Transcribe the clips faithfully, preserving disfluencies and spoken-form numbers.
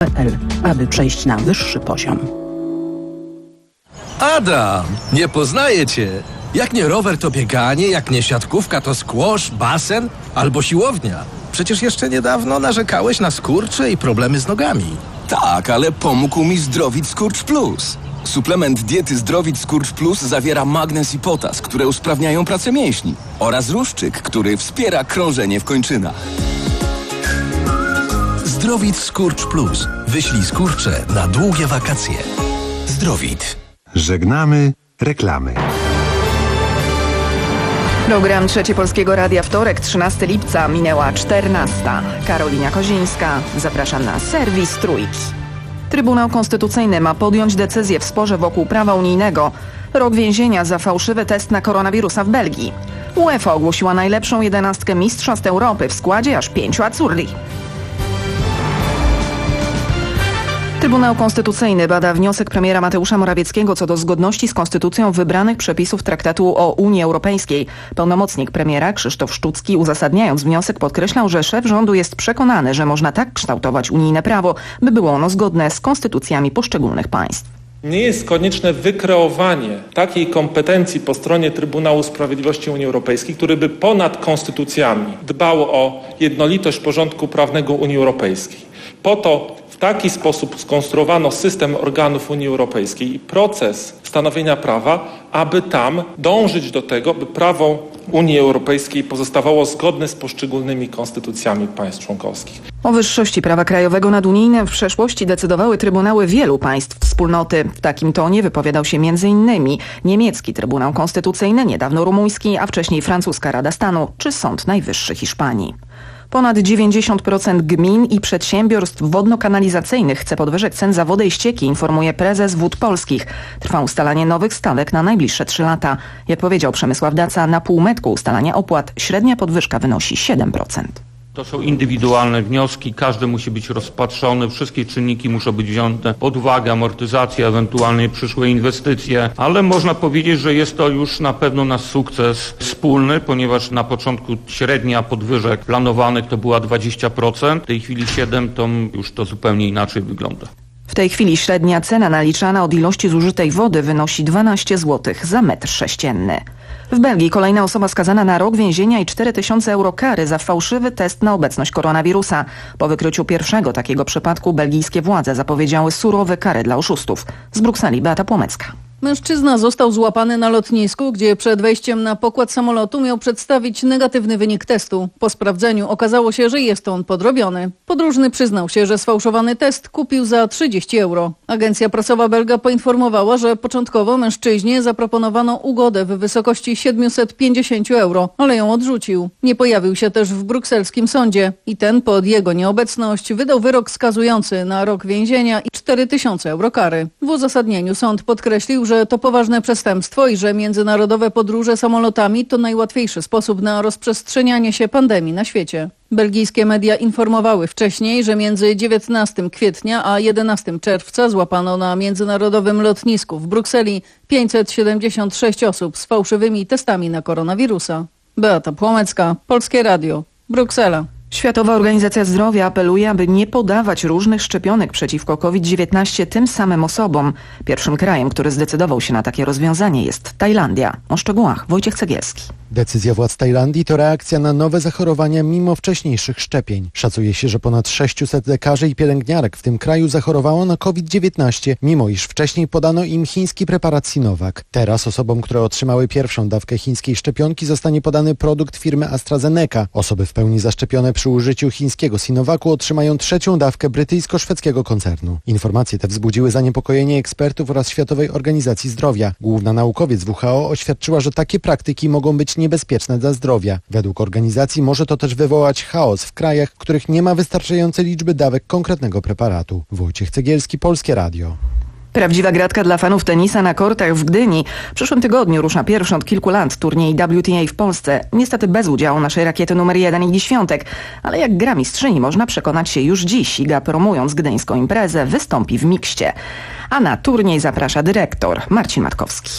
aby przejść na wyższy poziom. Adam, nie poznaję cię. Jak nie rower, to bieganie, jak nie siatkówka, to squash, basen albo siłownia. Przecież jeszcze niedawno narzekałeś na skurcze i problemy z nogami. Tak, ale pomógł mi Zdrowit Skurcz Plus. Suplement diety Zdrowit Skurcz Plus zawiera magnez i potas, które usprawniają pracę mięśni, oraz ruszczyk, który wspiera krążenie w kończynach. Zdrowit Skurcz Plus. Wyślij skurcze na długie wakacje. Zdrowit. Żegnamy reklamy. Program Trzecie Polskiego Radia, wtorek, trzynastego lipca, minęła czternasta. Karolina Kozińska. Zapraszam na serwis Trójki. Trybunał Konstytucyjny ma podjąć decyzję w sporze wokół prawa unijnego. Rok więzienia za fałszywy test na koronawirusa w Belgii. UEFA ogłosiła najlepszą jedenastkę mistrzostw Europy w składzie aż pięciu Azzurri. Trybunał Konstytucyjny bada wniosek premiera Mateusza Morawieckiego co do zgodności z konstytucją wybranych przepisów Traktatu o Unii Europejskiej. Pełnomocnik premiera Krzysztof Szczucki, uzasadniając wniosek, podkreślał, że szef rządu jest przekonany, że można tak kształtować unijne prawo, by było ono zgodne z konstytucjami poszczególnych państw. Nie jest konieczne wykreowanie takiej kompetencji po stronie Trybunału Sprawiedliwości Unii Europejskiej, który by ponad konstytucjami dbał o jednolitość porządku prawnego Unii Europejskiej. Po to w taki sposób skonstruowano system organów Unii Europejskiej i proces stanowienia prawa, aby tam dążyć do tego, by prawo Unii Europejskiej pozostawało zgodne z poszczególnymi konstytucjami państw członkowskich. O wyższości prawa krajowego nad unijnym w przeszłości decydowały trybunały wielu państw wspólnoty. W takim tonie wypowiadał się między innymi niemiecki Trybunał Konstytucyjny, niedawno rumuński, a wcześniej francuska Rada Stanu czy Sąd Najwyższy Hiszpanii. Ponad dziewięćdziesiąt procent gmin i przedsiębiorstw wodno-kanalizacyjnych chce podwyżek cen za wodę i ścieki, informuje prezes Wód Polskich. Trwa ustalanie nowych stawek na najbliższe trzy lata. Jak powiedział Przemysław Daca, na półmetku ustalania opłat średnia podwyżka wynosi siedem procent. To są indywidualne wnioski, każdy musi być rozpatrzony, wszystkie czynniki muszą być wzięte pod uwagę, amortyzacja, ewentualnie przyszłe inwestycje, ale można powiedzieć, że jest to już na pewno nasz sukces wspólny, ponieważ na początku średnia podwyżek planowanych to była dwadzieścia procent, w tej chwili siedem procent, to już to zupełnie inaczej wygląda. W tej chwili średnia cena naliczana od ilości zużytej wody wynosi dwanaście złotych za metr sześcienny. W Belgii kolejna osoba skazana na rok więzienia i cztery tysiące euro kary za fałszywy test na obecność koronawirusa. Po wykryciu pierwszego takiego przypadku belgijskie władze zapowiedziały surowe kary dla oszustów. Z Brukseli Beata Płomecka. Mężczyzna został złapany na lotnisku, gdzie przed wejściem na pokład samolotu miał przedstawić negatywny wynik testu. Po sprawdzeniu okazało się, że jest on podrobiony. Podróżny przyznał się, że sfałszowany test kupił za trzydzieści euro. Agencja prasowa belga poinformowała, że początkowo mężczyźnie zaproponowano ugodę w wysokości siedemset pięćdziesiąt euro, ale ją odrzucił. Nie pojawił się też w brukselskim sądzie i ten pod jego nieobecność wydał wyrok skazujący na rok więzienia i cztery tysiące euro kary. W uzasadnieniu sąd podkreślił, że to poważne przestępstwo i że międzynarodowe podróże samolotami to najłatwiejszy sposób na rozprzestrzenianie się pandemii na świecie. Belgijskie media informowały wcześniej, że między dziewiętnastego kwietnia a jedenastego czerwca złapano na międzynarodowym lotnisku w Brukseli pięćset siedemdziesiąt sześć osób z fałszywymi testami na koronawirusa. Beata Płomecka, Polskie Radio, Bruksela. Światowa Organizacja Zdrowia apeluje, aby nie podawać różnych szczepionek przeciwko COVID dziewiętnaście tym samym osobom. Pierwszym krajem, który zdecydował się na takie rozwiązanie, jest Tajlandia. O szczegółach Wojciech Cegielski. Decyzja władz Tajlandii to reakcja na nowe zachorowania mimo wcześniejszych szczepień. Szacuje się, że ponad sześciuset lekarzy i pielęgniarek w tym kraju zachorowało na COVID dziewiętnaście, mimo iż wcześniej podano im chiński preparat Sinovac. Teraz osobom, które otrzymały pierwszą dawkę chińskiej szczepionki, zostanie podany produkt firmy AstraZeneca. Osoby w pełni zaszczepione przy użyciu chińskiego Sinovacu otrzymają trzecią dawkę brytyjsko-szwedzkiego koncernu. Informacje te wzbudziły zaniepokojenie ekspertów oraz Światowej Organizacji Zdrowia. Główna naukowiec W H O oświadczyła, że takie praktyki mogą być niebezpieczne dla zdrowia. Według organizacji może to też wywołać chaos w krajach, w których nie ma wystarczającej liczby dawek konkretnego preparatu. Wojciech Cegielski, Polskie Radio. Prawdziwa gratka dla fanów tenisa na kortach w Gdyni. W przyszłym tygodniu rusza pierwszy od kilku lat turniej W T A w Polsce. Niestety bez udziału naszej rakiety numer jeden Igi Świątek. Ale jak gra mistrzyni można przekonać się już dziś. Iga, promując gdyńską imprezę, wystąpi w mikście. A na turniej zaprasza dyrektor Marcin Matkowski.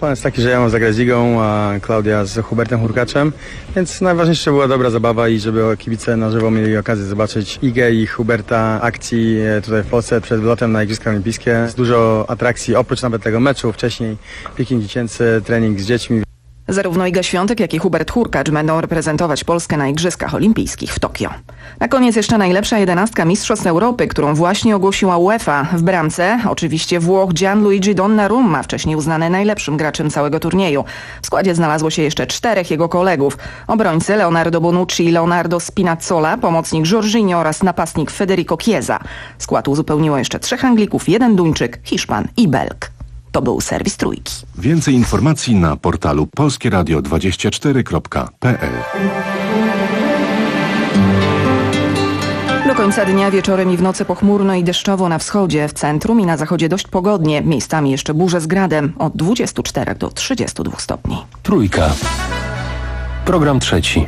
Plan jest taki, że ja mam zagrać z Igą, a Klaudia z Hubertem Hurkaczem, więc najważniejsze była dobra zabawa i żeby kibice na żywo mieli okazję zobaczyć Igę i Huberta akcji tutaj w Polsce przed wylotem na Igrzyska Olimpijskie. Jest dużo atrakcji, oprócz nawet tego meczu, wcześniej pikin dziecięcy, trening z dziećmi. Zarówno Iga Świątek, jak i Hubert Hurkacz będą reprezentować Polskę na Igrzyskach Olimpijskich w Tokio. Na koniec jeszcze najlepsza jedenastka Mistrzostw Europy, którą właśnie ogłosiła UEFA. W bramce oczywiście Włoch Gianluigi Donnarumma, wcześniej uznany najlepszym graczem całego turnieju. W składzie znalazło się jeszcze czterech jego kolegów. Obrońcy Leonardo Bonucci i Leonardo Spinazzola, pomocnik Jorginho oraz napastnik Federico Chiesa. Skład uzupełniło jeszcze trzech Anglików, jeden Duńczyk, Hiszpan i Belg. To był serwis Trójki. Więcej informacji na portalu polskie radio dwadzieścia cztery kropka p l. Do końca dnia wieczorem i w nocy pochmurno i deszczowo na wschodzie, w centrum i na zachodzie dość pogodnie, miejscami jeszcze burze z gradem od dwudziestu czterech do trzydziestu dwóch stopni. Trójka. Program trzeci.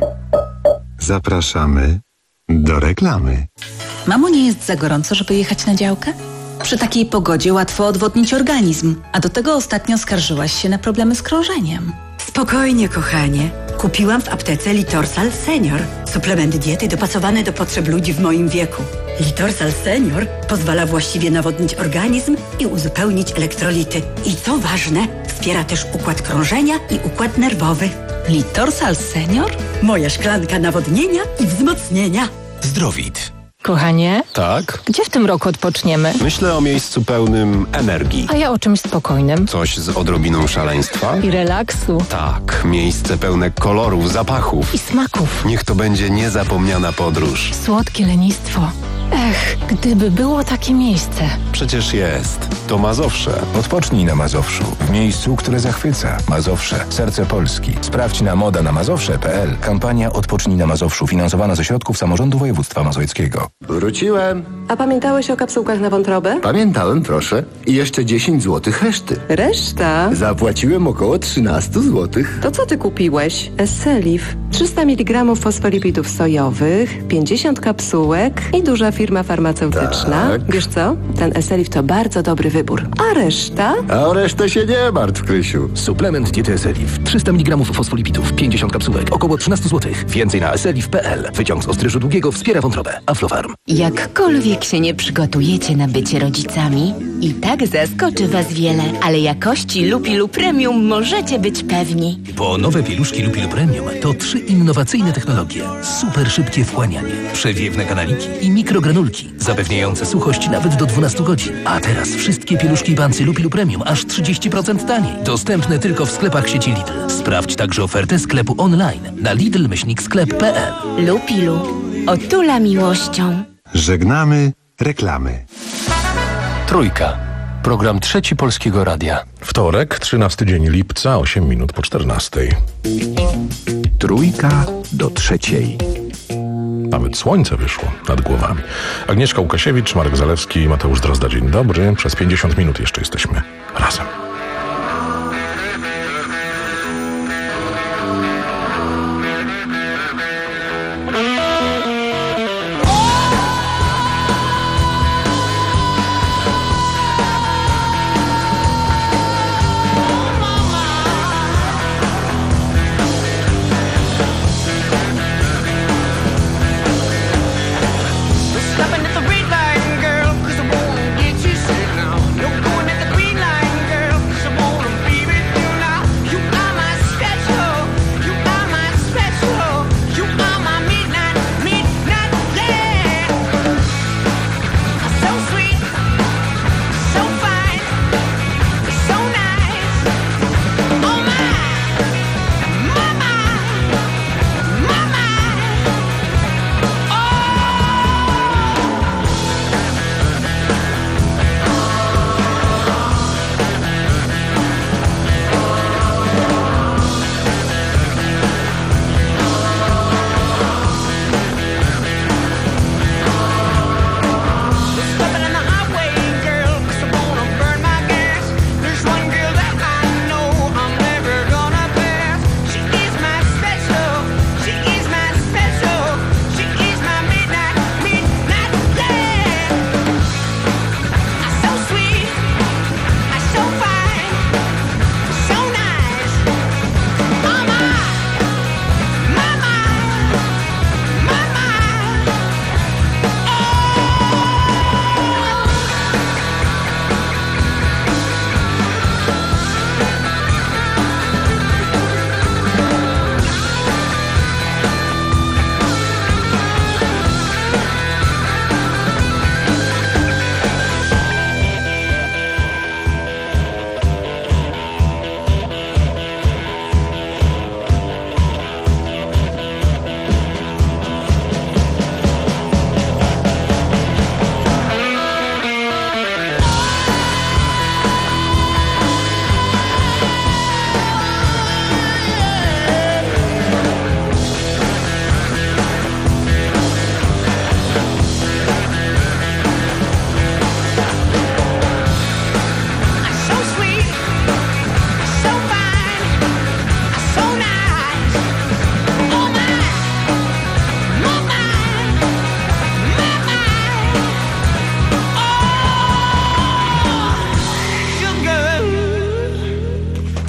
Zapraszamy do reklamy. Mamo, nie jest za gorąco, żeby jechać na działkę? Przy takiej pogodzie łatwo odwodnić organizm, a do tego ostatnio skarżyłaś się na problemy z krążeniem. Spokojnie, kochanie. Kupiłam w aptece Litorsal Senior. Suplement diety dopasowany do potrzeb ludzi w moim wieku. Litorsal Senior pozwala właściwie nawodnić organizm i uzupełnić elektrolity. I co ważne, wspiera też układ krążenia i układ nerwowy. Litorsal Senior? Moja szklanka nawodnienia i wzmocnienia. Zdrowit. Kochanie? Tak? Gdzie w tym roku odpoczniemy? Myślę o miejscu pełnym energii. A ja o czymś spokojnym. Coś z odrobiną szaleństwa? I relaksu. Tak, miejsce pełne kolorów, zapachów. I smaków. Niech to będzie niezapomniana podróż. Słodkie lenistwo. Ech, gdyby było takie miejsce. Przecież jest. To Mazowsze. Odpocznij na Mazowszu. W miejscu, które zachwyca. Mazowsze. Serce Polski. Sprawdź na moda na mazowsze kropka p l. Kampania Odpocznij na Mazowszu. Finansowana ze środków samorządu województwa mazowieckiego. Wróciłem. A pamiętałeś o kapsułkach na wątrobę? Pamiętałem, proszę. I jeszcze dziesięć złotych reszty. Reszta? Zapłaciłem około trzynaście złotych. To co ty kupiłeś? Esselif. trzysta miligramów fosfolipidów sojowych, pięćdziesiąt kapsułek i duża firma farmaceutyczna. Tak. Wiesz co? Ten Esselif to bardzo dobry wybór. A reszta? A o resztę się nie martw, Krysiu. Suplement diety Esselif. trzysta miligramów fosfolipidów, pięćdziesiąt kapsułek, około trzynaście złotych. Więcej na esselif kropka p l. Wyciąg z ostryżu długiego wspiera wątrobę. Aflofarm. Jakkolwiek się nie przygotujecie na bycie rodzicami, i tak zaskoczy was wiele, ale jakości Lupilu Premium możecie być pewni. Bo nowe pieluszki Lupilu Premium to trzy innowacyjne technologie. Super szybkie wchłanianie, przewiewne kanaliki i mikrogranulki, zapewniające suchość nawet do dwunastu godzin. A teraz wszystkie pieluszki i bancy Lupilu Premium aż trzydzieści procent taniej. Dostępne tylko w sklepach sieci Lidl. Sprawdź także ofertę sklepu online na lidl myślnik sklep kropka p l. Lupilu. Otula miłością. Żegnamy reklamy. Trójka. Program trzeci Polskiego Radia. Wtorek, trzynasty dzień lipca, osiem minut po czternastej. Trójka do trzeciej. Nawet słońce wyszło nad głowami. Agnieszka Łukasiewicz, Marek Zalewski i Mateusz Drozda. Dzień dobry. Przez pięćdziesiąt minut jeszcze jesteśmy razem. Girl, 'cause I won't get you sick now. You're going at the green line, girl.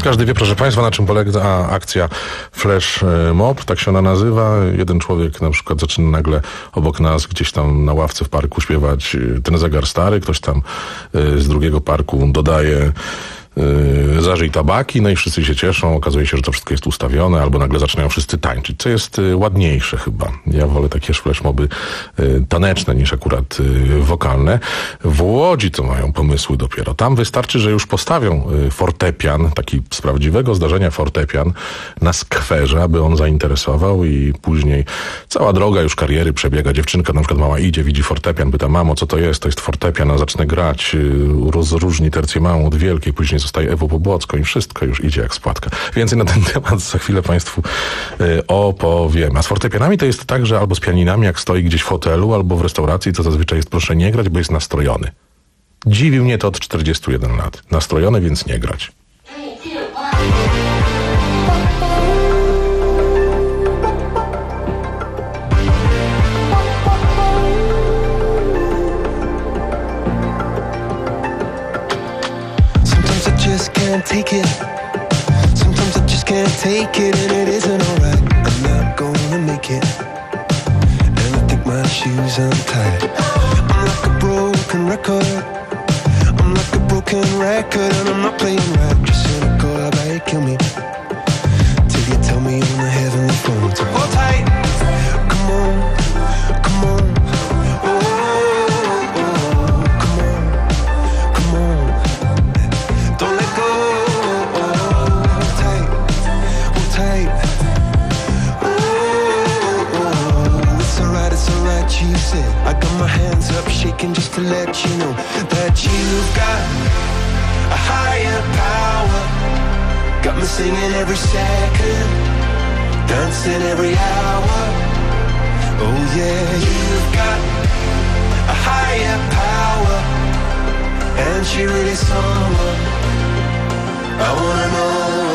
każdy wie, proszę Państwa, na czym polega akcja Flash Mob, tak się ona nazywa. Jeden człowiek na przykład zaczyna nagle obok nas gdzieś tam na ławce w parku śpiewać Ten zegar stary, ktoś tam z drugiego parku dodaje Yy, zażyj tabaki, no i wszyscy się cieszą, okazuje się, że to wszystko jest ustawione, albo nagle zaczynają wszyscy tańczyć, co jest yy, ładniejsze chyba. Ja wolę takie flashmoby yy, taneczne niż akurat yy, wokalne. W Łodzi to mają pomysły dopiero. Tam wystarczy, że już postawią yy, fortepian, taki z prawdziwego zdarzenia fortepian na skwerze, aby on zainteresował i później cała droga już kariery przebiega. Dziewczynka na przykład mała idzie, widzi fortepian, pyta: mamo, co to jest? To jest fortepian, a zacznę grać, yy, rozróżni tercję małą od wielkiej, później zostaje Ewą Pobłocką i wszystko już idzie jak spłatka. Więcej na ten temat za chwilę Państwu y, opowiem. A z fortepianami to jest tak, że albo z pianinami, jak stoi gdzieś w hotelu, albo w restauracji, to zazwyczaj jest: proszę nie grać, bo jest nastrojony. Dziwi mnie to od czterdziestu jeden lat. Nastrojony, więc nie grać. Can't take it. Sometimes I just can't take it, and it isn't alright. I'm not gonna make it, and I think my shoes untied. I'm like a broken record. I'm like a broken record, and I'm not playing right. Just cynical, I bet kill me till you tell me on the heavenly phone to hold tight. Come on, come on. I got my hands up shaking just to let you know that you've got a higher power. Got me singing every second, dancing every hour. Oh yeah, you've got a higher power, and she really someone I wanna know.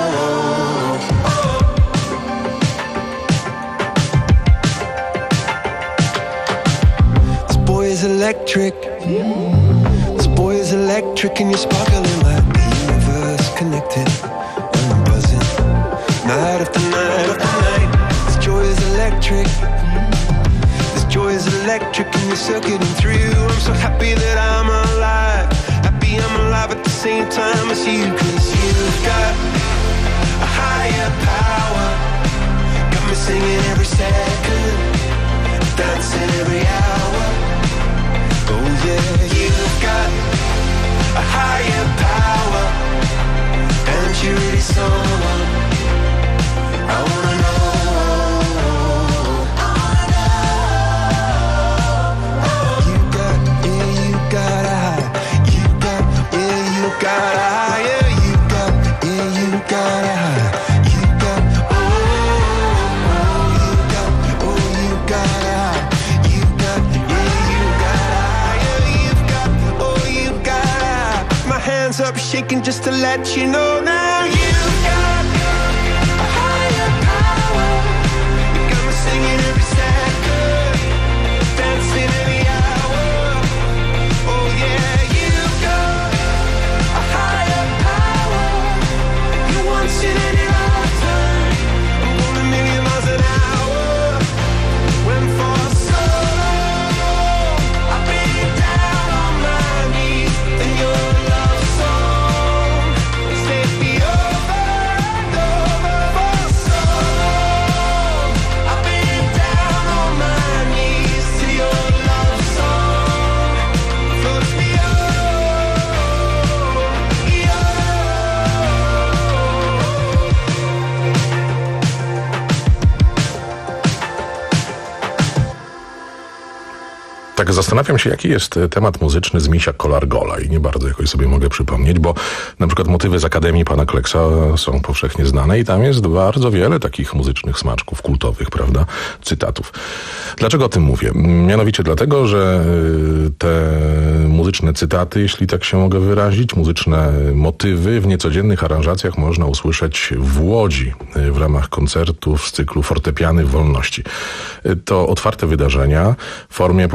Is electric. This boy is electric, and you're sparkling like the universe connected. And I'm buzzing night after night after night. This joy is electric. This joy is electric, and you're circuiting through. I'm so happy that I'm alive. Happy I'm alive at the same time as you, 'cause you've got a higher power. Got me singing every second, dancing every hour. Oh yeah, you've got a higher power, and you're really someone I wanna know. You got, yeah, you got a high. You got, yeah, you got a higher. You got, yeah, you got a high. You got, oh, oh, you got, oh, you got a high. You got, yeah, you got a hands up shaking just to let you know now you've got a higher power. You got me singing every second, dancing every hour. Oh yeah, you've got a higher power. You want it in your lifetime. I'm going a million miles an hour. When for so long I've been down on my knees in your love song. Take me over and over for so long. I've been down on my knees to your love song. Floats me over, yeah. Tak zastanawiam się, jaki jest temat muzyczny z Misia Kolargola i nie bardzo jakoś sobie mogę przypomnieć, bo na przykład motywy z Akademii Pana Kleksa są powszechnie znane i tam jest bardzo wiele takich muzycznych smaczków kultowych, prawda, cytatów. Dlaczego o tym mówię? Mianowicie dlatego, że te muzyczne cytaty, jeśli tak się mogę wyrazić, muzyczne motywy w niecodziennych aranżacjach można usłyszeć w Łodzi w ramach koncertów z cyklu Fortepiany w Wolności. To otwarte wydarzenia w formie popularnych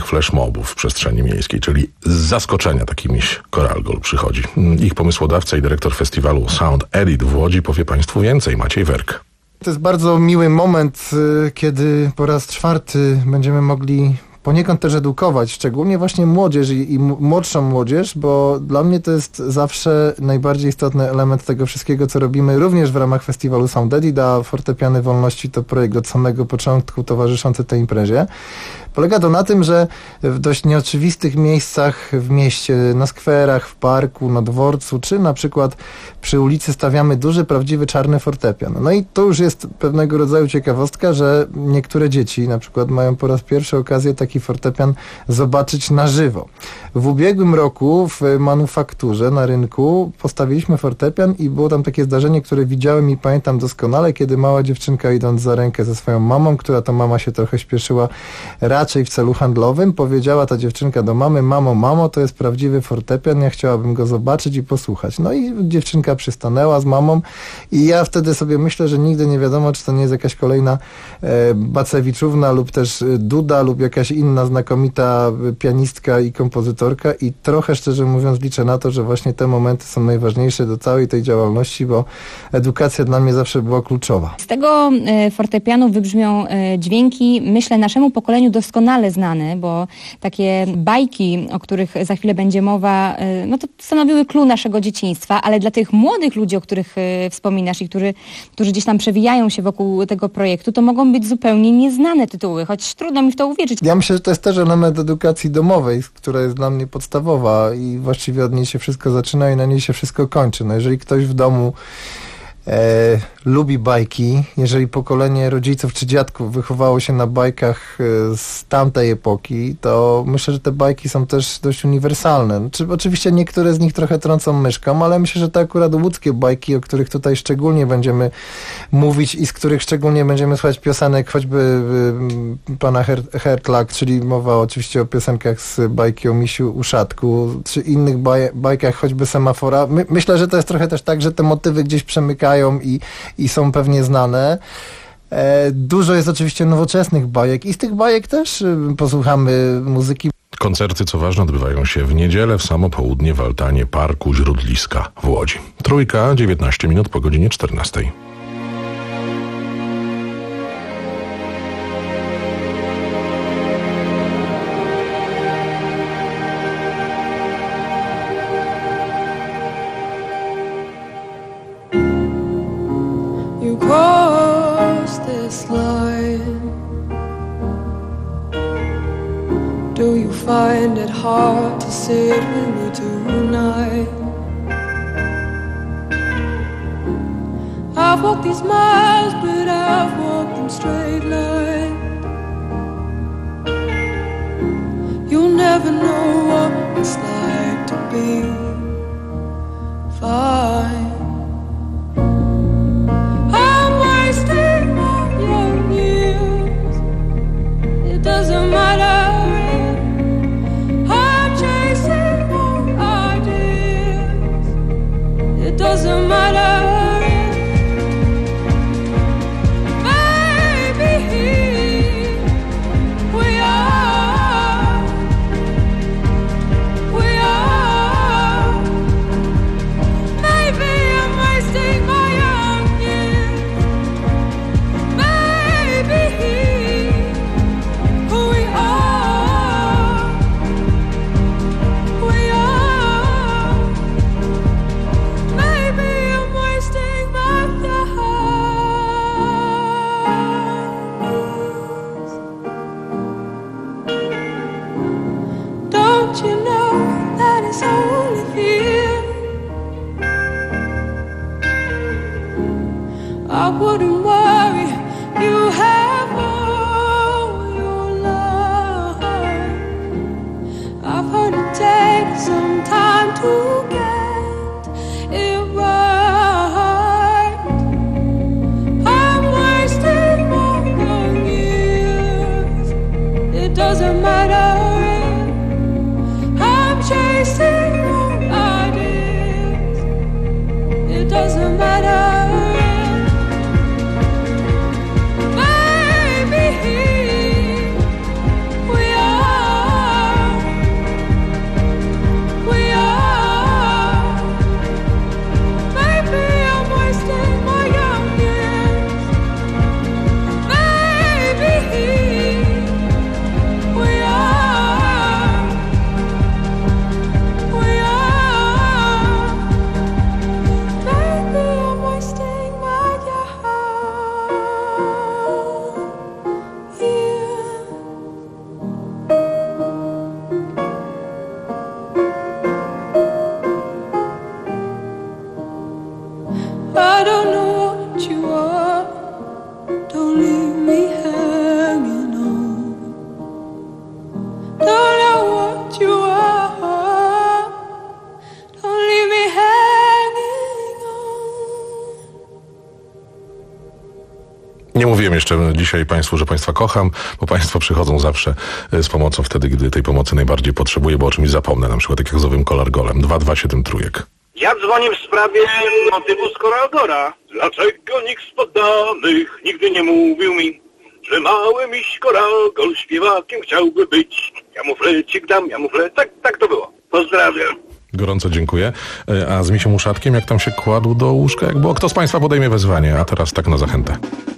tych flashmobów w przestrzeni miejskiej, czyli z zaskoczenia takimi Koralgol przychodzi. Ich pomysłodawca i dyrektor festiwalu Sound Edit w Łodzi powie Państwu więcej. Maciej Werk. To jest bardzo miły moment, kiedy po raz czwarty będziemy mogli poniekąd też edukować, szczególnie właśnie młodzież i, i młodszą młodzież, bo dla mnie to jest zawsze najbardziej istotny element tego wszystkiego, co robimy, również w ramach festiwalu Sound Edit, a Fortepiany Wolności to projekt od samego początku towarzyszący tej imprezie. Polega to na tym, że w dość nieoczywistych miejscach w mieście, na skwerach, w parku, na dworcu, czy na przykład przy ulicy stawiamy duży, prawdziwy czarny fortepian. No i to już jest pewnego rodzaju ciekawostka, że niektóre dzieci na przykład mają po raz pierwszy okazję taki fortepian zobaczyć na żywo. W ubiegłym roku w manufakturze na rynku postawiliśmy fortepian i było tam takie zdarzenie, które widziałem i pamiętam doskonale, kiedy mała dziewczynka, idąc za rękę ze swoją mamą, która to mama się trochę śpieszyła raczej w celu handlowym, powiedziała ta dziewczynka do mamy: mamo, mamo, to jest prawdziwy fortepian, ja chciałabym go zobaczyć i posłuchać. No i dziewczynka przystanęła z mamą i ja wtedy sobie myślę, że nigdy nie wiadomo, czy to nie jest jakaś kolejna e, Bacewiczówna lub też Duda lub jakaś inna znakomita pianistka i kompozytorka, i trochę, szczerze mówiąc, liczę na to, że właśnie te momenty są najważniejsze do całej tej działalności, bo edukacja dla mnie zawsze była kluczowa. Z tego e, fortepianu wybrzmią e, dźwięki, myślę, naszemu pokoleniu doskonale znane, bo takie bajki, o których za chwilę będzie mowa, e, no to stanowiły clou naszego dzieciństwa, ale dla tych młodych ludzi, o których e, wspominasz i który, którzy gdzieś tam przewijają się wokół tego projektu, to mogą być zupełnie nieznane tytuły, choć trudno mi w to uwierzyć. Ja myślę, że to jest też element edukacji domowej, która jest dla mnie podstawowa i właściwie od niej się wszystko zaczyna i na niej się wszystko kończy. No jeżeli ktoś w domu E, lubi bajki, jeżeli pokolenie rodziców czy dziadków wychowało się na bajkach e, z tamtej epoki, to myślę, że te bajki są też dość uniwersalne. Znaczy, oczywiście niektóre z nich trochę trącą myszką, ale myślę, że to akurat łódzkie bajki, o których tutaj szczególnie będziemy mówić i z których szczególnie będziemy słuchać piosenek, choćby y, pana Her- Hertlak, czyli mowa oczywiście o piosenkach z bajki o misiu uszatku, czy innych baj- bajkach, choćby Semafora. My, myślę, że to jest trochę też tak, że te motywy gdzieś przemykają I, i są pewnie znane. E, dużo jest oczywiście nowoczesnych bajek i z tych bajek też y, posłuchamy muzyki. Koncerty, co ważne, odbywają się w niedzielę w samo południe w altanie Parku Źródliska w Łodzi. Trójka, dziewiętnaście minut po godzinie czternastej. Cross this line. Do you find it hard to sit with me tonight? I've walked these miles, but I've walked in straight line. You'll never know what it's like to be fine. Doesn't matter. I'm chasing more ideas. It doesn't matter. Maybe we are. We are. Maybe I'm wasting my young years. Maybe. I wouldn't worry, you have all your life. I've heard it takes some time to get it right. I'm wasting my young years. It doesn't matter. I'm chasing more ideas. It doesn't matter. We are. Nie mówiłem jeszcze dzisiaj Państwu, że Państwa kocham, bo Państwo przychodzą zawsze z pomocą wtedy, gdy tej pomocy najbardziej potrzebuję, bo o czymś zapomnę, na przykład jak z owym kolargolem. dwa dwa siedem trójek. Ja dzwonię w sprawie motywu z Koralgora. Dlaczego nikt z poddanych nigdy nie mówił mi, że mały miś Koralgol śpiewakiem chciałby być? Ja mu flecik dam, ja mu fle... Tak, tak to było. Pozdrawiam. Gorąco dziękuję. A z misiem Uszatkiem, jak tam się kładł do łóżka, jak było? Kto z Państwa podejmie wezwanie? A teraz tak na zachętę.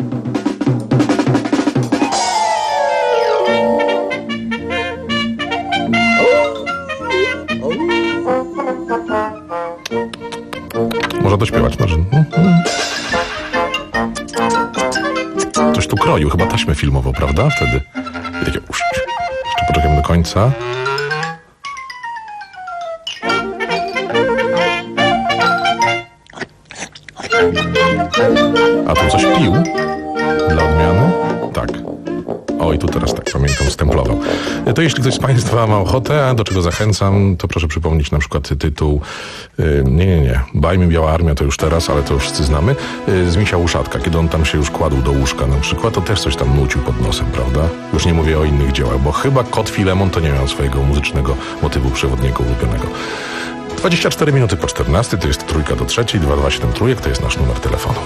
Można dośpiewać, Marzyn. Coś tu kroił, chyba taśmę filmową, prawda? Wtedy. I takie usz. Jeszcze poczekamy do końca. A tu coś pił? Dla odmiany? Tak. O, i tu teraz tak, pamiętam, stemplował. To jeśli ktoś z Państwa ma ochotę, a do czego zachęcam, to proszę przypomnieć na przykład tytuł yy, nie, nie, nie, Bajmy Biała Armia, to już teraz, ale to już wszyscy znamy, yy, z Misia Uszatka, kiedy on tam się już kładł do łóżka na przykład, to też coś tam nucił pod nosem, prawda? Już nie mówię o innych dziełach, bo chyba Kot Filemon to nie miał swojego muzycznego motywu przewodniego ulubionego. dwadzieścia cztery minuty po czternastej, to jest trójka do trzeciej, dwa dwa siedem trójek, to jest nasz numer telefonu.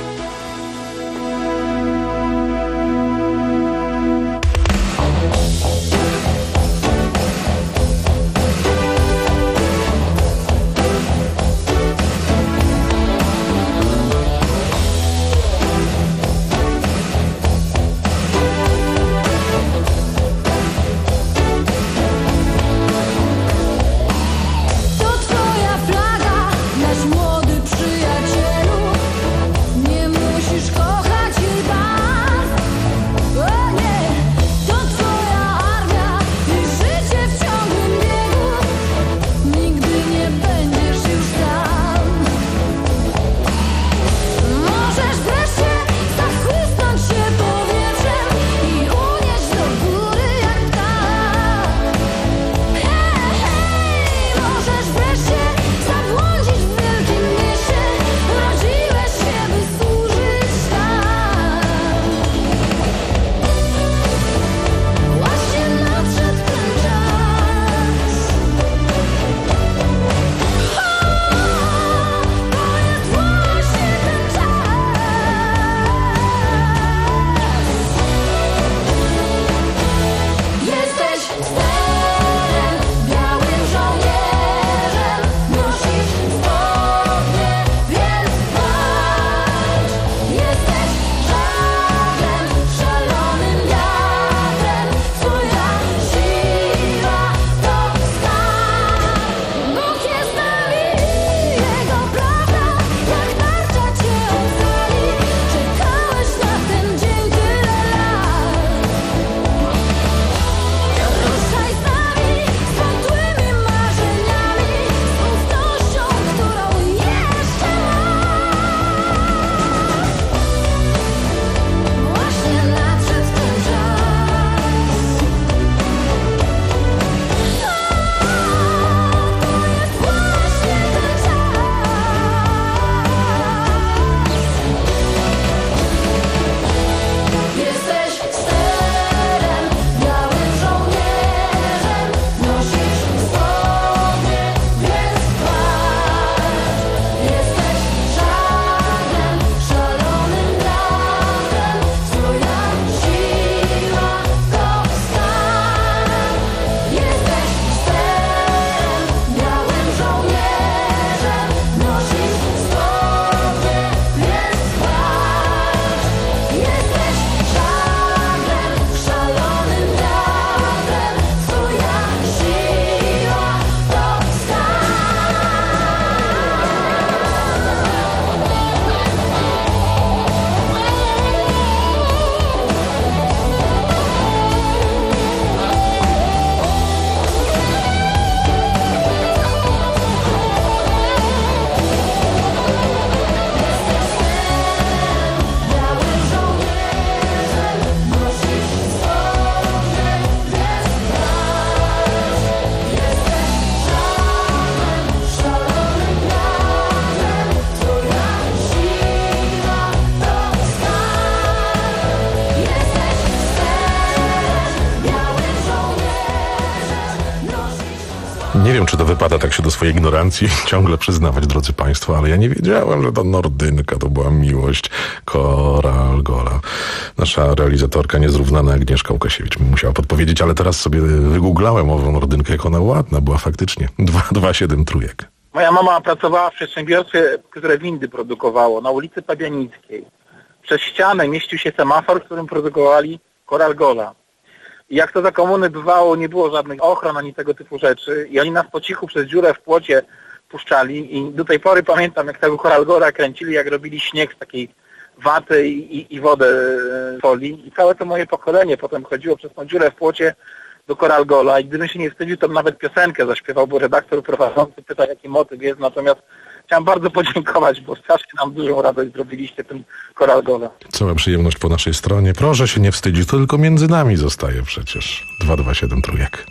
To twoja flaga, nasz młody przyjacielu. Nie wypada tak się do swojej ignorancji ciągle przyznawać, drodzy państwo, ale ja nie wiedziałem, że ta nordynka to była miłość Koral Gola. Nasza realizatorka niezrównana Agnieszka Łukasiewicz mi musiała podpowiedzieć, ale teraz sobie wygooglałem ową nordynkę, jak ona ładna była faktycznie. dwa dwa siedem trójek. Moja mama pracowała w przedsiębiorstwie, które windy produkowało na ulicy Pabianickiej. Przez ścianę mieścił się semafor, w którym produkowali Koral Gola. I jak to za komuny bywało, nie było żadnych ochron ani tego typu rzeczy i oni nas po cichu przez dziurę w płocie puszczali i do tej pory pamiętam, jak tego Koral Gola kręcili, jak robili śnieg z takiej waty i, i, i wodę z folii i całe to moje pokolenie potem chodziło przez tą dziurę w płocie do Koral Gola i gdybym się nie wstydził, to nawet piosenkę zaśpiewał, bo redaktor prowadzący pyta, jaki motyw jest, natomiast chciałem bardzo podziękować, bo strasznie nam dużą radość zrobiliście tym Koral Gola. Cała przyjemność po naszej stronie. Proszę się nie wstydzić, to tylko między nami zostaje przecież. dwa dwa siedem trójek.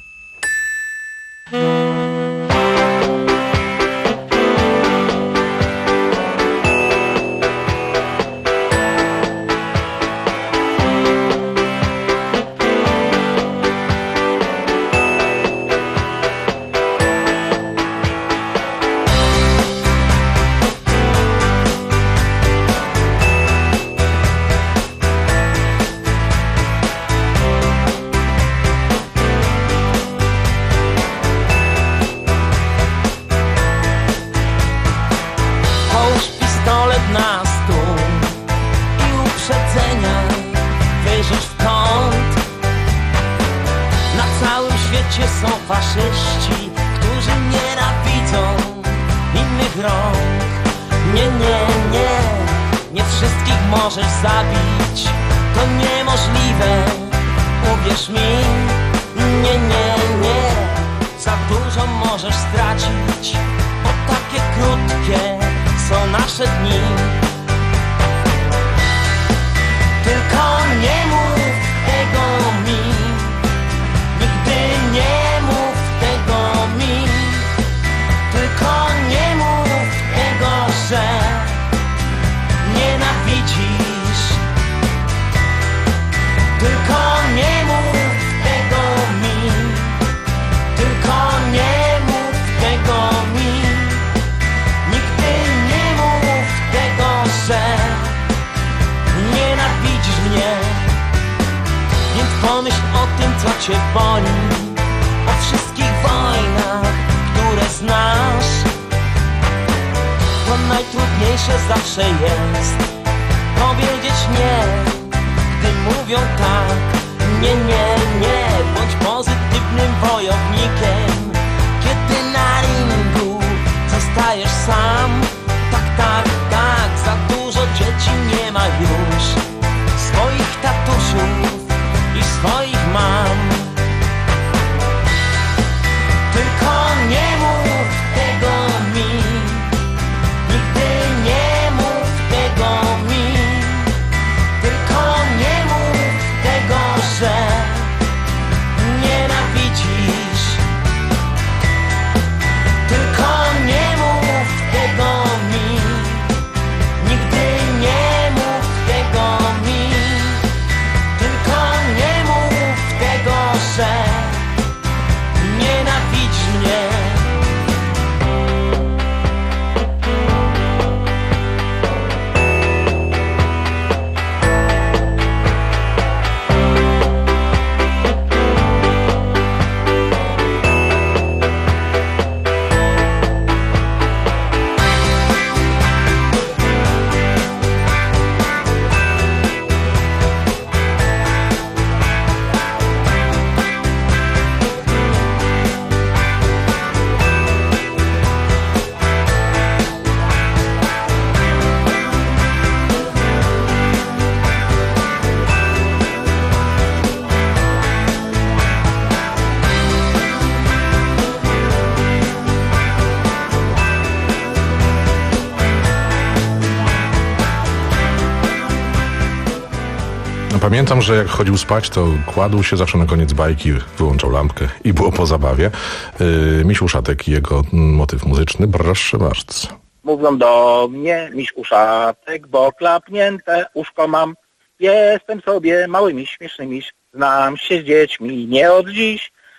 Pamiętam, że jak chodził spać, to kładł się zawsze na koniec bajki, wyłączał lampkę i było po zabawie. Yy, Miś Uszatek i jego motyw muzyczny. Proszę bardzo. Mówią do mnie, miś Uszatek, bo klapnięte uszko mam. Jestem sobie mały miś, śmieszny miś. Znam się z dziećmi nie od dziś.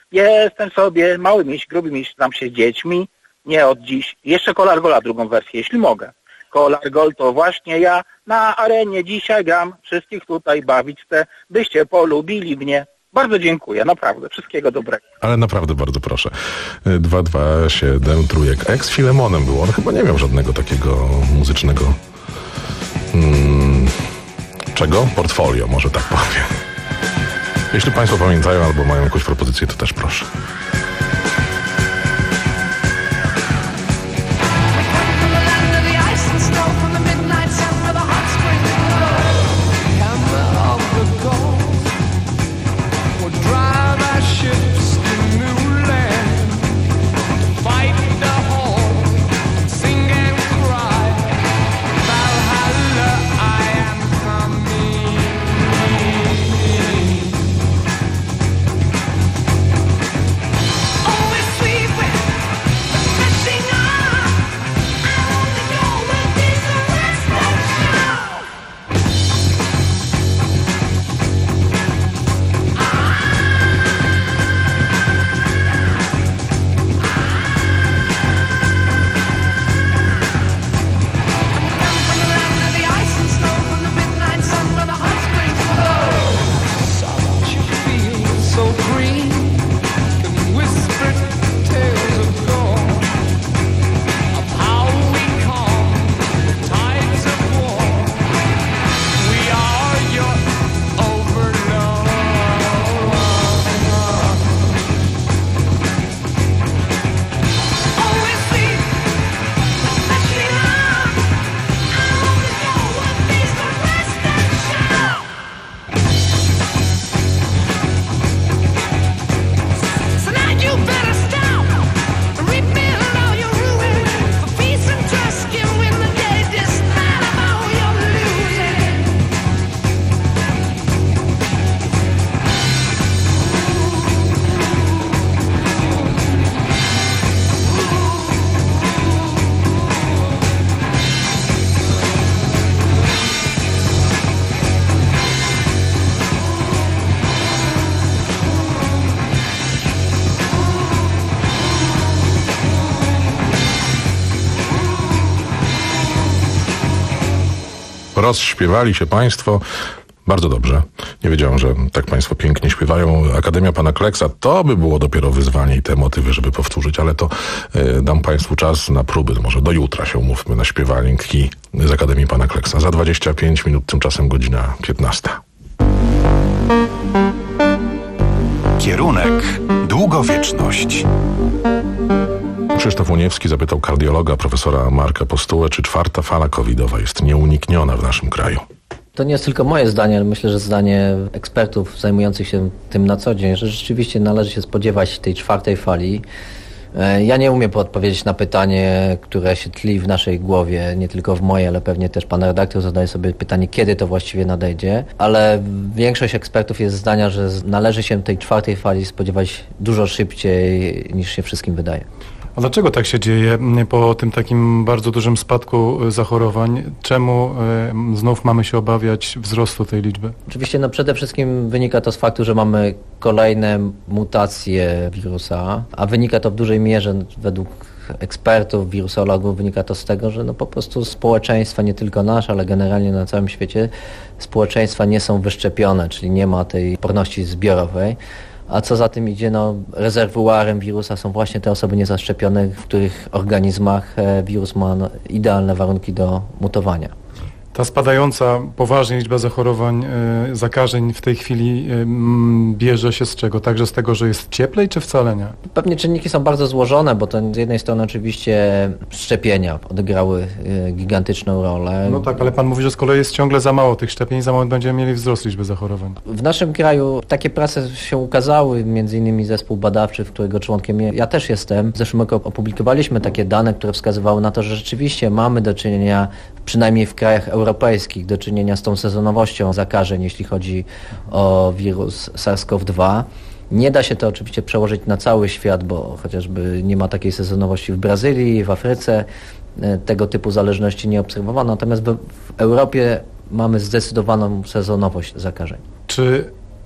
Jestem sobie mały miś, gruby miś, znam się z dziećmi, nie od dziś. Jeszcze Kolargola drugą wersję, jeśli mogę. Kolargol to właśnie ja, na arenie dzisiaj gram, wszystkich tutaj bawić chcę, byście polubili mnie. Bardzo dziękuję, naprawdę, wszystkiego dobrego. Ale naprawdę bardzo proszę. dwa dwa siedem trójek X Filemonem było. On chyba nie miał żadnego takiego muzycznego hmm, czego? Portfolio, może tak powiem. Jeśli Państwo pamiętają albo mają jakąś propozycję, to też proszę. Rozśpiewali się Państwo. Bardzo dobrze. Nie wiedziałem, że tak Państwo pięknie śpiewają. Akademia Pana Kleksa, to by było dopiero wyzwanie i te motywy, żeby powtórzyć, ale to y, dam Państwu czas na próby. Może do jutra się umówmy na śpiewanki z Akademii Pana Kleksa. Za dwadzieścia pięć minut, tymczasem godzina piętnasta. Kierunek długowieczność. Krzysztof Uniewski zapytał kardiologa profesora Marka Postułę, czy czwarta fala covidowa jest nieunikniona w naszym kraju. To nie jest tylko moje zdanie, ale myślę, że zdanie ekspertów zajmujących się tym na co dzień, że rzeczywiście należy się spodziewać tej czwartej fali. Ja nie umiem odpowiedzieć na pytanie, które się tli w naszej głowie, nie tylko w mojej, ale pewnie też pan redaktor zadaje sobie pytanie, kiedy to właściwie nadejdzie, ale większość ekspertów jest zdania, że należy się tej czwartej fali spodziewać dużo szybciej, niż się wszystkim wydaje. A dlaczego tak się dzieje po tym takim bardzo dużym spadku zachorowań? Czemu y, znów mamy się obawiać wzrostu tej liczby? Oczywiście no przede wszystkim wynika to z faktu, że mamy kolejne mutacje wirusa, a wynika to w dużej mierze według ekspertów, wirusologów, wynika to z tego, że no po prostu społeczeństwa, nie tylko nasze, ale generalnie na całym świecie, społeczeństwa nie są wyszczepione, czyli nie ma tej odporności zbiorowej. A co za tym idzie, no, rezerwuarem wirusa są właśnie te osoby niezaszczepione, w których organizmach wirus ma no, idealne warunki do mutowania. Ta spadająca poważnie liczba zachorowań, y, zakażeń w tej chwili y, bierze się z czego? Także z tego, że jest cieplej, czy wcale nie? Pewnie czynniki są bardzo złożone, bo to z jednej strony oczywiście szczepienia odegrały y, gigantyczną rolę. No tak, ale pan mówi, że z kolei jest ciągle za mało tych szczepień, za moment będziemy mieli wzrost liczby zachorowań. W naszym kraju takie prace się ukazały, między innymi zespół badawczy, w którego członkiem ja też jestem. W zeszłym roku opublikowaliśmy takie dane, które wskazywały na to, że rzeczywiście mamy do czynienia, przynajmniej w krajach europejskich, do czynienia z tą sezonowością zakażeń, jeśli chodzi o wirus SARS-CoV dwa. Nie da się to oczywiście przełożyć na cały świat, bo chociażby nie ma takiej sezonowości w Brazylii, w Afryce. Tego typu zależności nie obserwowano, natomiast w Europie mamy zdecydowaną sezonowość zakażeń. Czy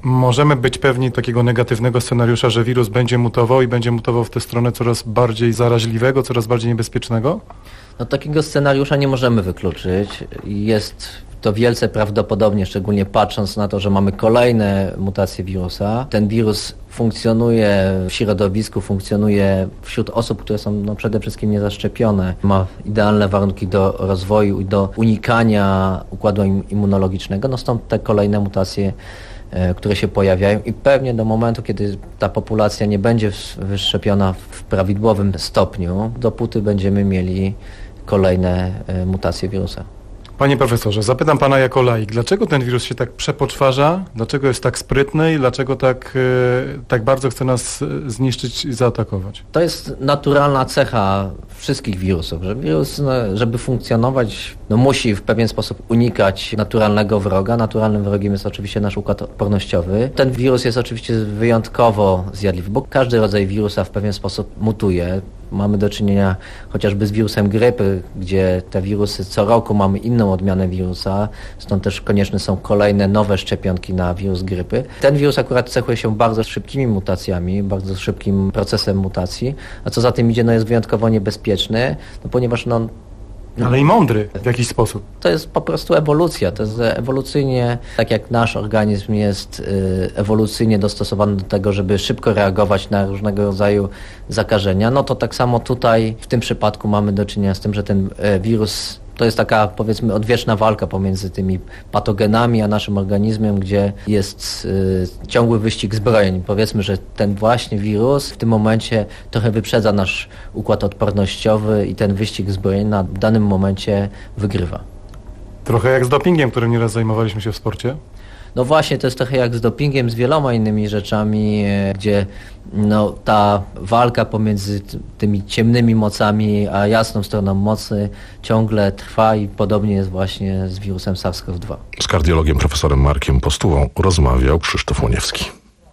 Możemy być pewni takiego negatywnego scenariusza, że wirus będzie mutował i będzie mutował w tę stronę coraz bardziej zaraźliwego, coraz bardziej niebezpiecznego? No takiego scenariusza nie możemy wykluczyć. Jest to wielce prawdopodobnie, szczególnie patrząc na to, że mamy kolejne mutacje wirusa. Ten wirus funkcjonuje w środowisku, funkcjonuje wśród osób, które są no, przede wszystkim niezaszczepione. Ma idealne warunki do rozwoju i do unikania układu im- immunologicznego. No stąd te kolejne mutacje, e, które się pojawiają i pewnie do momentu, kiedy ta populacja nie będzie wyszczepiona w prawidłowym stopniu, dopóty będziemy mieli kolejne e, mutacje wirusa. Panie profesorze, zapytam pana jako laik, dlaczego ten wirus się tak przepoczwarza, dlaczego jest tak sprytny i dlaczego tak, e, tak bardzo chce nas e, zniszczyć i zaatakować? To jest naturalna cecha wszystkich wirusów, że wirus, no, żeby funkcjonować, no, musi w pewien sposób unikać naturalnego wroga. Naturalnym wrogiem jest oczywiście nasz układ odpornościowy. Ten wirus jest oczywiście wyjątkowo zjadliwy, bo każdy rodzaj wirusa w pewien sposób mutuje. Mamy do czynienia chociażby z wirusem grypy, gdzie te wirusy co roku mamy inną odmianę wirusa, stąd też konieczne są kolejne nowe szczepionki na wirus grypy. Ten wirus akurat cechuje się bardzo szybkimi mutacjami, bardzo szybkim procesem mutacji, a co za tym idzie, no jest wyjątkowo niebezpieczny, no ponieważ no, Ale i mądry w jakiś sposób. to jest po prostu ewolucja. To jest ewolucyjnie, tak jak nasz organizm jest y, ewolucyjnie dostosowany do tego, żeby szybko reagować na różnego rodzaju zakażenia, no to tak samo tutaj w tym przypadku mamy do czynienia z tym, że ten y, wirus to jest taka, powiedzmy, odwieczna walka pomiędzy tymi patogenami a naszym organizmem, gdzie jest y, ciągły wyścig zbrojeń. Powiedzmy, że ten właśnie wirus w tym momencie trochę wyprzedza nasz układ odpornościowy i ten wyścig zbrojeń na w danym momencie wygrywa. Trochę jak z dopingiem, którym nieraz zajmowaliśmy się w sporcie. No właśnie, to jest trochę jak z dopingiem, z wieloma innymi rzeczami, e, gdzie no, ta walka pomiędzy t- tymi ciemnymi mocami a jasną stroną mocy ciągle trwa i podobnie jest właśnie z wirusem SARS-CoV dwa. Z kardiologiem profesorem Markiem Postułą rozmawiał Krzysztof Łoniewski.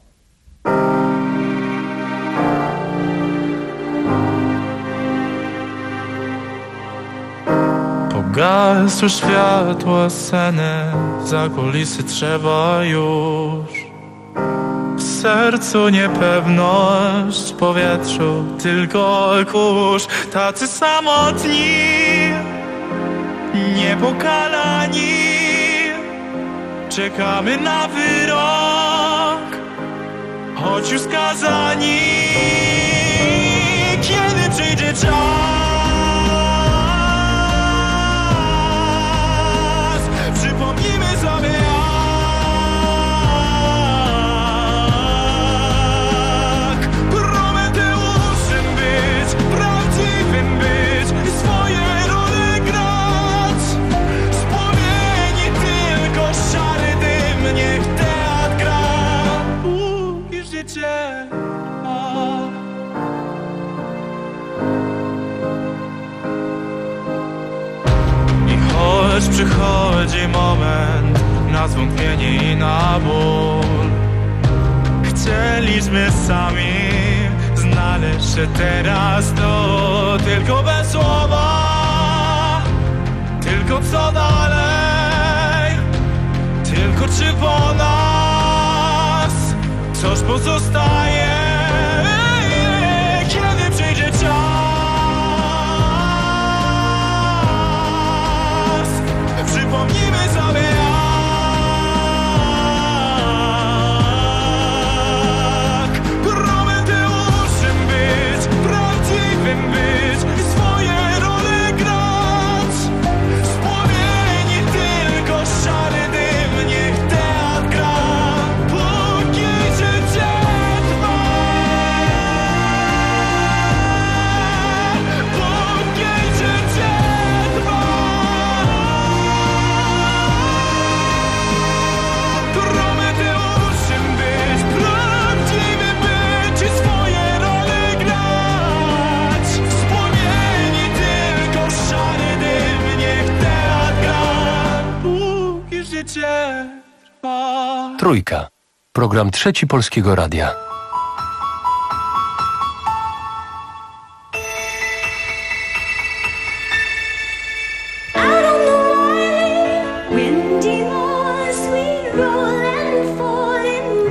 Pogasły światła sceny, za kulisy trzeba już. W sercu niepewność, w powietrzu tylko kurz. Tacy samotni, niepokalani, czekamy na wyrok, choć już skazani. Kiedy przyjdzie czas, przypomnijmy sobie jak Prometeuszem być, prawdziwym być i swoje role grać. Z płomieni tylko szary dym, niech teatr gra. Uuu, już życie. Choć przychodzi moment na zwątpienie i na ból, chcieliśmy sami znaleźć się teraz to tylko bez słowa. Tylko co dalej, tylko czy po nas coś pozostaje. Kiedy przyjdzie czas, przypomnijmy sobie jak Prometeuszem być, prawdziwym być i swoje role grać. Z płomieni tylko szary dym, niech teatr gra, póki życie trwa. Póki życie trwa. Prometeuszem być, prawdziwy być i swoje role grać. Z płomieni tylko szary dym, niech teatr gra, póki życie trwa. Trójka. Program Trzeci Polskiego Radia. Windy moors we roll and fall in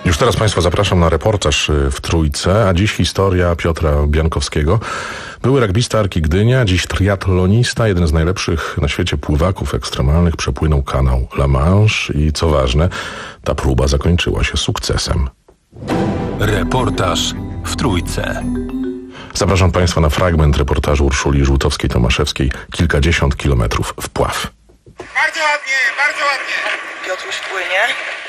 Już teraz Państwa zapraszam na reportaż w Trójce, a dziś historia Piotra Biankowskiego. Były rugbista Arki Gdynia, dziś triatlonista, jeden z najlepszych na świecie pływaków ekstremalnych, przepłynął kanał La Manche i co ważne, ta próba zakończyła się sukcesem. Reportaż w Trójce. Zapraszam Państwa na fragment reportażu Urszuli Żółtowskiej-Tomaszewskiej, kilkadziesiąt kilometrów wpław. Bardzo ładnie, bardzo ładnie. Piotruś płynie.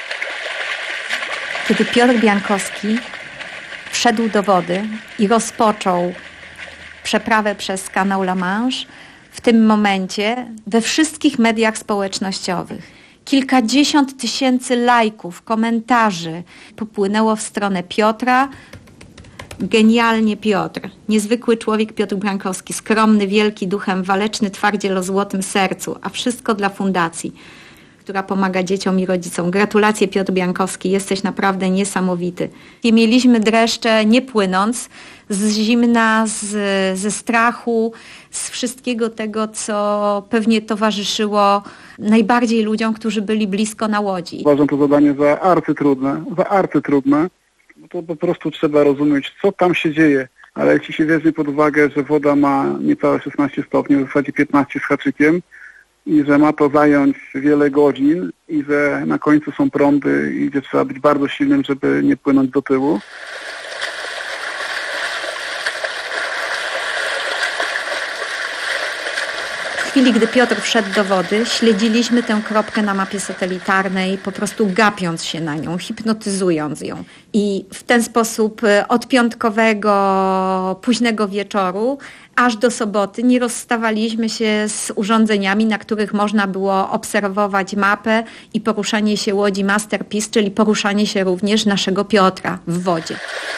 Kiedy Piotr Biankowski wszedł do wody i rozpoczął przeprawę przez kanał La Manche, w tym momencie we wszystkich mediach społecznościowych kilkadziesiąt tysięcy lajków, komentarzy popłynęło w stronę Piotra. Genialnie Piotr, niezwykły człowiek Piotr Biankowski, skromny, wielki duchem, waleczny twardziel o złotym sercu, a wszystko dla fundacji, która pomaga dzieciom i rodzicom. Gratulacje, Piotr Biankowski, jesteś naprawdę niesamowity. I mieliśmy dreszcze nie płynąc, z zimna, z, ze strachu, z wszystkiego tego, co pewnie towarzyszyło najbardziej ludziom, którzy byli blisko na łodzi. Uważam to zadanie za arcytrudne, za arcytrudne. No to po prostu trzeba rozumieć, co tam się dzieje. Ale jeśli się weźmie pod uwagę, że woda ma niecałe szesnaście stopni, w zasadzie piętnaście z haczykiem, i że ma to zająć wiele godzin i że na końcu są prądy i gdzie trzeba być bardzo silnym, żeby nie płynąć do tyłu. W chwili, gdy Piotr wszedł do wody, śledziliśmy tę kropkę na mapie satelitarnej, po prostu gapiąc się na nią, hipnotyzując ją. I w ten sposób od piątkowego, późnego wieczoru aż do soboty nie rozstawaliśmy się z urządzeniami, na których można było obserwować mapę i poruszanie się łodzi Masterpiece, czyli poruszanie się również naszego Piotra w wodzie.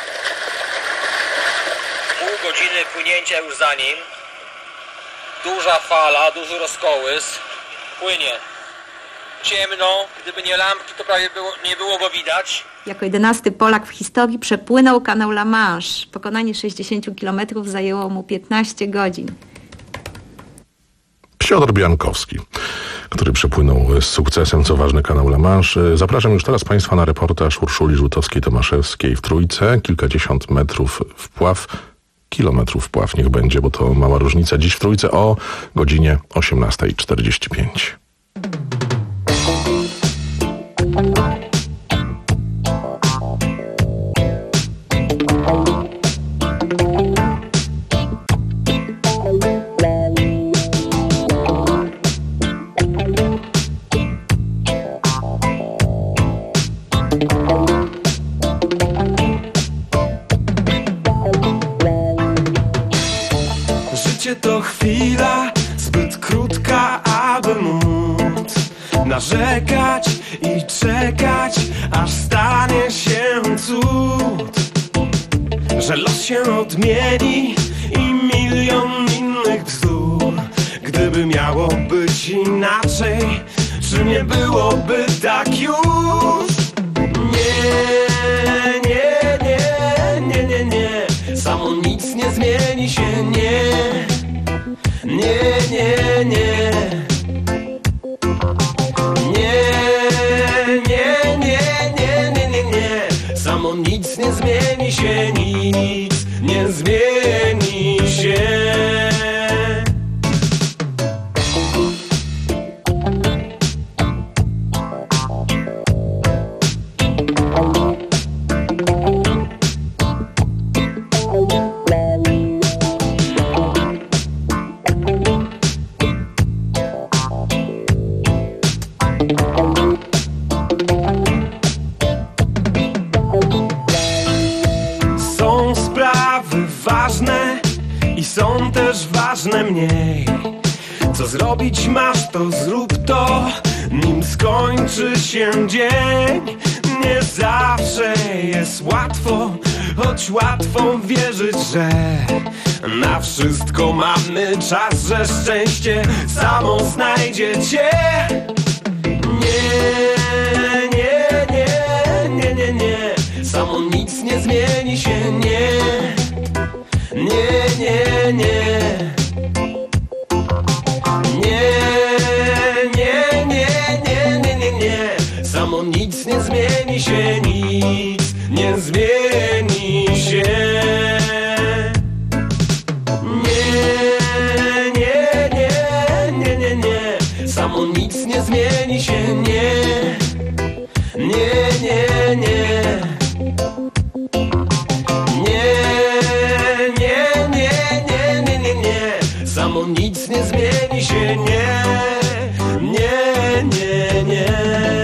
Pół godziny płynięcia już za nim. Duża fala, duży rozkołys. Płynie. Ciemno, gdyby nie lampki, to prawie było, nie było go widać. Jako jedenasty Polak w historii przepłynął kanał La Manche. Pokonanie sześćdziesiąt kilometrów zajęło mu piętnaście godzin. Piotr Biankowski, który przepłynął z sukcesem, co ważne, kanał La Manche. Zapraszam już teraz Państwa na reportaż Urszuli Żółtowskiej-Tomaszewskiej w Trójce. Kilkadziesiąt metrów wpław. Kilometrów wpław niech będzie, bo to mała różnica. Dziś w Trójce o godzinie osiemnasta czterdzieści pięć. To chwila zbyt krótka, aby móc narzekać i czekać, aż stanie się cud, że los się odmieni i milion innych bzdur. Gdyby miało być inaczej, czy nie byłoby tak już? Nie, nie, nie, nie, nie, nie, samo nic nie zmieni się, nie. Nie, nie, nie. Nie, nie, nie, nie, nie, nie, nie. Samo nic nie zmieni się, nic nie zmieni się. Są też ważne mniej. Co zrobić masz, to zrób to, nim skończy się dzień. Nie zawsze jest łatwo, choć łatwo wierzyć, że na wszystko mamy czas, że szczęście samo znajdzie cię. Nie, nie, nie, nie, nie, nie, samo nic nie zmieni się, nie. Nie, nie, nie. Nie, nie, nie, nie, nie, nie, nie. Samo nic nie zmieni się, nic nie zmieni się. Nie, nie, nie, nie, nie, nie. Samo nic nie zmieni się, nie. Nie, nie, nie. Nie, nie, nie, nie, nie, nie, nie. Samo nic nie zmieni się, nie. Nie, nie, nie.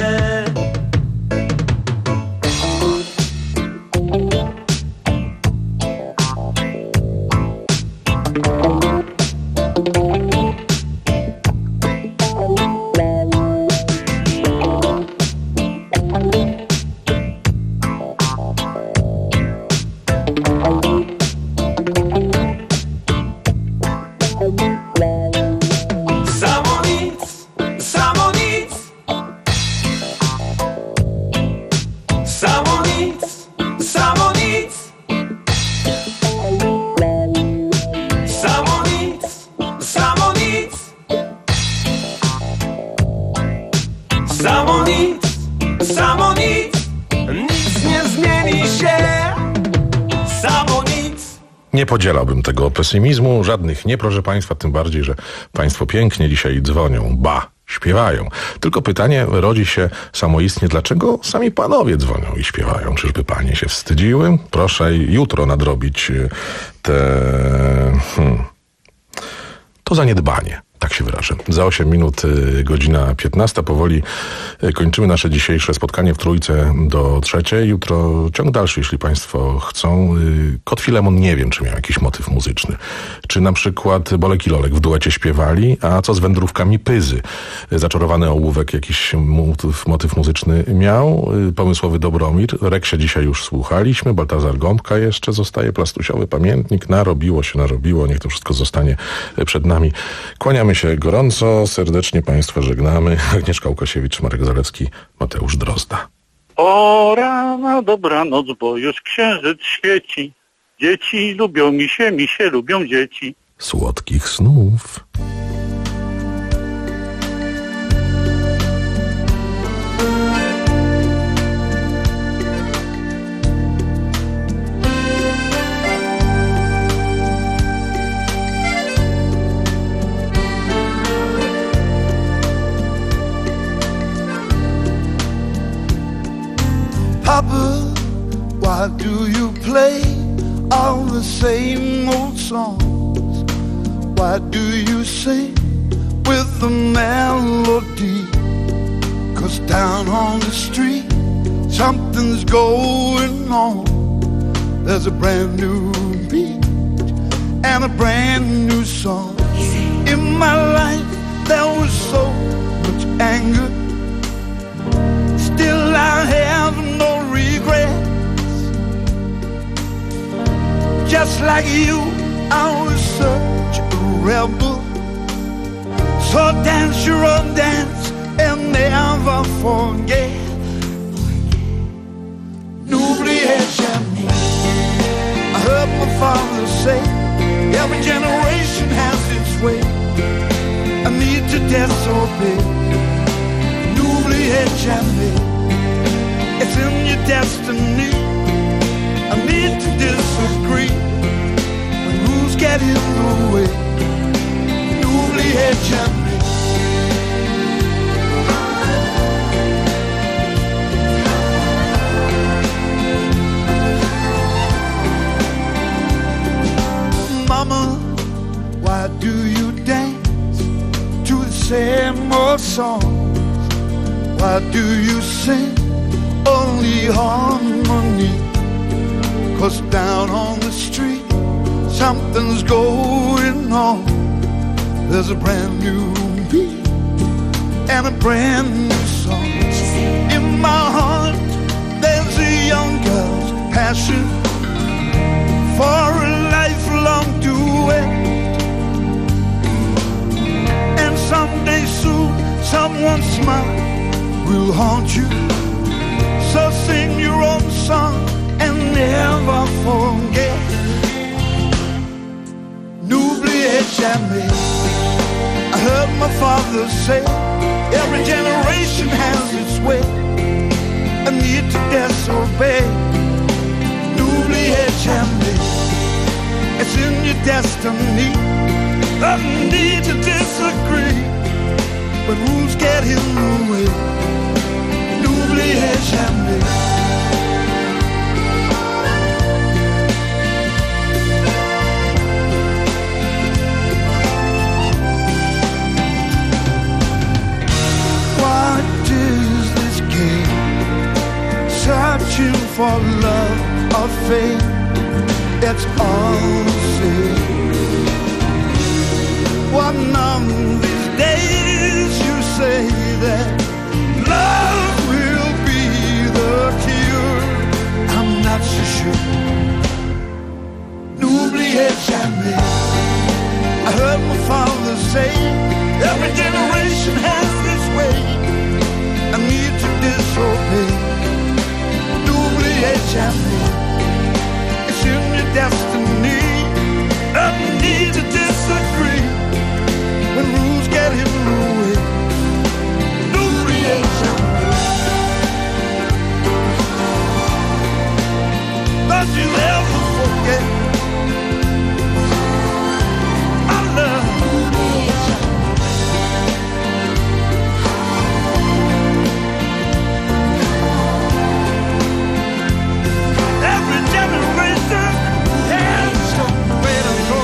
Samo nic, samo nic, nic nie zmieni się. Samo nic. Nie podzielałbym tego pesymizmu, żadnych nie, proszę państwa, tym bardziej, że państwo pięknie dzisiaj dzwonią, ba, śpiewają. Tylko pytanie rodzi się samoistnie, dlaczego sami panowie dzwonią i śpiewają? Czyżby panie się wstydziły? Proszę jutro nadrobić te... Hmm, to zaniedbanie. Tak się wyrażę. Za osiem minut, y, godzina piętnasta. Powoli y, kończymy nasze dzisiejsze spotkanie w Trójce do trzeciej. Jutro ciąg dalszy, jeśli państwo chcą. Y, Kot Filemon nie wiem, czy miał jakiś motyw muzyczny. Czy na przykład Bolek i Lolek w duecie śpiewali, a co z wędrówkami Pyzy? Y, Zaczarowany ołówek jakiś motyw, motyw muzyczny miał. Y, Pomysłowy Dobromir. Reksia dzisiaj już słuchaliśmy. Baltazar Gąbka jeszcze zostaje. Plastusiowy pamiętnik. Narobiło się, narobiło. Niech to wszystko zostanie y, przed nami. Kłaniamy się gorąco, serdecznie państwa żegnamy. Agnieszka Łukasiewicz, Marek Zalewski, Mateusz Drozda. Pora na dobranoc, bo już księżyc świeci. Dzieci lubią misie, misie lubią dzieci. Słodkich snów. Papa, why do you play all the same old songs? Why do you sing with the melody? 'Cause down on the street something's going on. There's a brand new beat and a brand new song. In my life there was so much anger, still I have no regrets. Just like you, I was such a rebel. So dance your own dance and never forget. N'oubliez jamais. I heard my father say, every generation has its way. I need to disobey. N'oubliez jamais. It's in your destiny. I need to disagree. When rules get in the way, n'oubliez jamais. Mama, why do you dance to the same old songs? Why do you sing only harmony? 'Cause down on the street something's going on. There's a brand new beat and a brand new song. In my heart there's a young girl's passion for a lifelong duet. And someday soon someone's smile will haunt you. So sing your own song and never forget. N'oubliez jamais. I heard my father say, every generation has its way. I need to disobey. or love or fate, it's all the same. One of these days you say that love will be the cure. I'm not so sure. N'oubliez jamais, I heard my father say, every generation has this way, I need to disobey. N'oubliez jamais, it's in your destiny, I need to disagree when rules get in the way. N'oubliez jamais, don't you ever forget our love. Every generation has some way to go,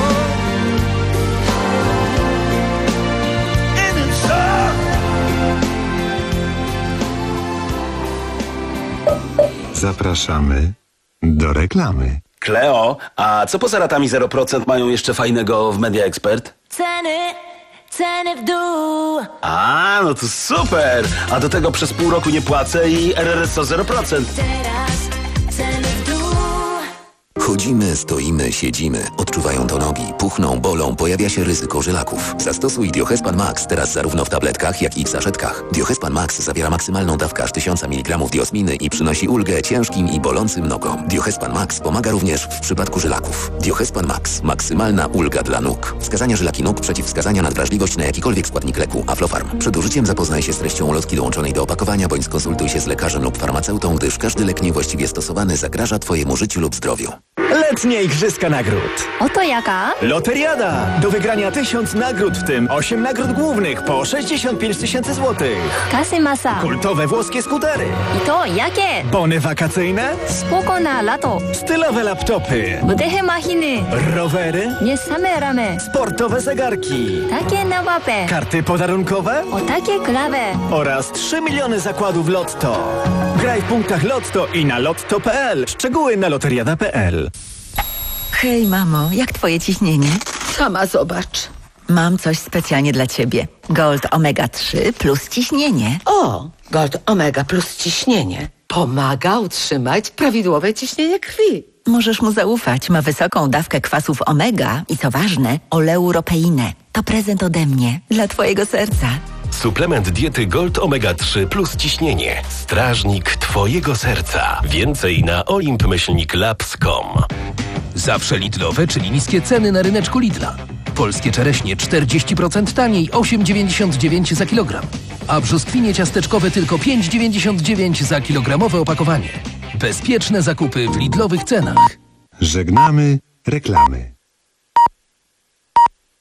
and it's all. Zapraszamy do reklamy. Kleo, a co poza ratami zero procent mają jeszcze fajnego w Media Expert? Ceny, ceny w dół. A, no to super! A do tego przez pół roku nie płacę i R R S O zero procent. Teraz ceny w dół. Chodzimy, stoimy, siedzimy. Odczuwają to nogi, puchną, bolą, pojawia się ryzyko żylaków. Zastosuj Diohespan Max teraz zarówno w tabletkach, jak i w saszetkach. Diohespan Max zawiera maksymalną dawkę aż tysiąc miligramów diosminy i przynosi ulgę ciężkim i bolącym nogom. Diohespan Max pomaga również w przypadku żylaków. Diohespan Max. Maksymalna ulga dla nóg. Wskazania żylaki nóg, przeciwwskazania na wrażliwość na jakikolwiek składnik leku. Aflofarm. Przed użyciem zapoznaj się z treścią ulotki dołączonej do opakowania, bądź skonsultuj się z lekarzem lub farmaceutą, gdyż każdy lek niewłaściwie stosowany zagraża Twojemu życiu lub zdrowiu. Letnie Igrzyska Nagród. Oto jaka? Loteriada. Do wygrania tysiąc nagród, w tym osiem nagród głównych po sześćdziesiąt pięć tysięcy złotych. Kasy masa. Kultowe włoskie skutery. I to jakie? Bony wakacyjne. Spoko na lato. Stylowe laptopy. Budehe machiny. Rowery. Nie same ramy. Sportowe zegarki. Takie na łapę. Karty podarunkowe. O takie klawe. Oraz trzy miliony zakładów Lotto. Graj w punktach Lotto i na lotto kropka p l. Szczegóły na loteriada kropka p l. Hej, mamo, jak twoje ciśnienie? Sama zobacz. Mam coś specjalnie dla ciebie. Gold Omega trzy plus ciśnienie. O, Gold Omega plus ciśnienie. Pomaga utrzymać prawidłowe ciśnienie krwi. Możesz mu zaufać. Ma wysoką dawkę kwasów omega i co ważne, oleuropeinę. To prezent ode mnie, dla twojego serca. Suplement diety Gold Omega trzy plus ciśnienie. Strażnik twojego serca. Więcej na olimp myślnik labs kropka com. Zawsze Lidlowe, czyli niskie ceny na ryneczku Lidla. Polskie czereśnie czterdzieści procent taniej, osiem dziewięćdziesiąt dziewięć za kilogram. A brzoskwinie ciasteczkowe tylko pięć dziewięćdziesiąt dziewięć za kilogramowe opakowanie. Bezpieczne zakupy w Lidlowych cenach. Żegnamy reklamy.